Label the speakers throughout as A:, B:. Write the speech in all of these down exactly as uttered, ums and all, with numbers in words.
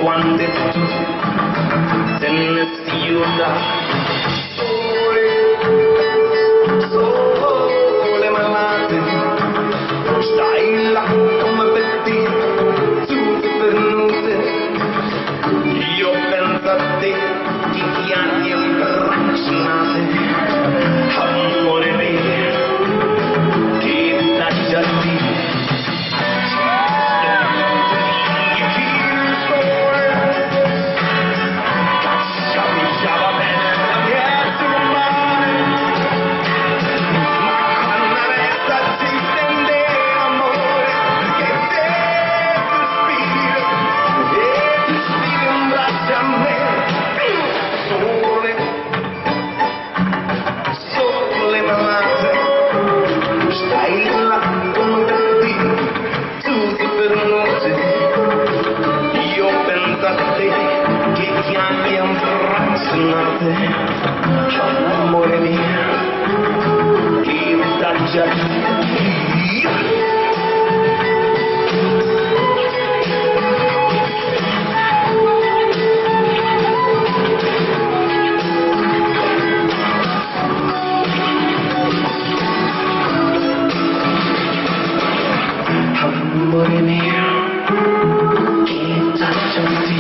A: quando tu te ne sfiora. Sole, sole malate, stai là come per te, tutte pernute. Io penso a te, ti piangi imbracciate, amore mio, che dai già lì. Amore mio, che sta già qui. Amore mio, che sta già qui.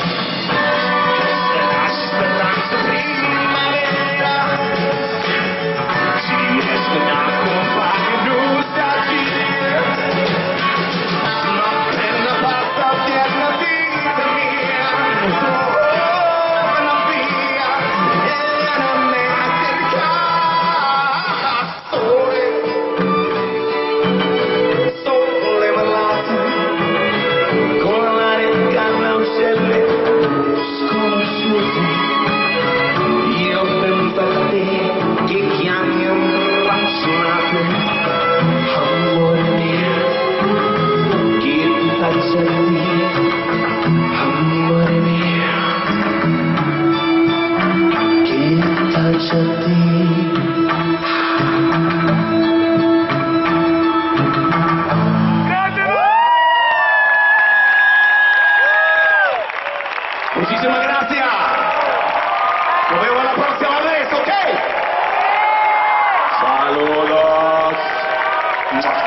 A: Muchísimas gracias. Nos vemos la próxima vez, ¿ok? Saludos.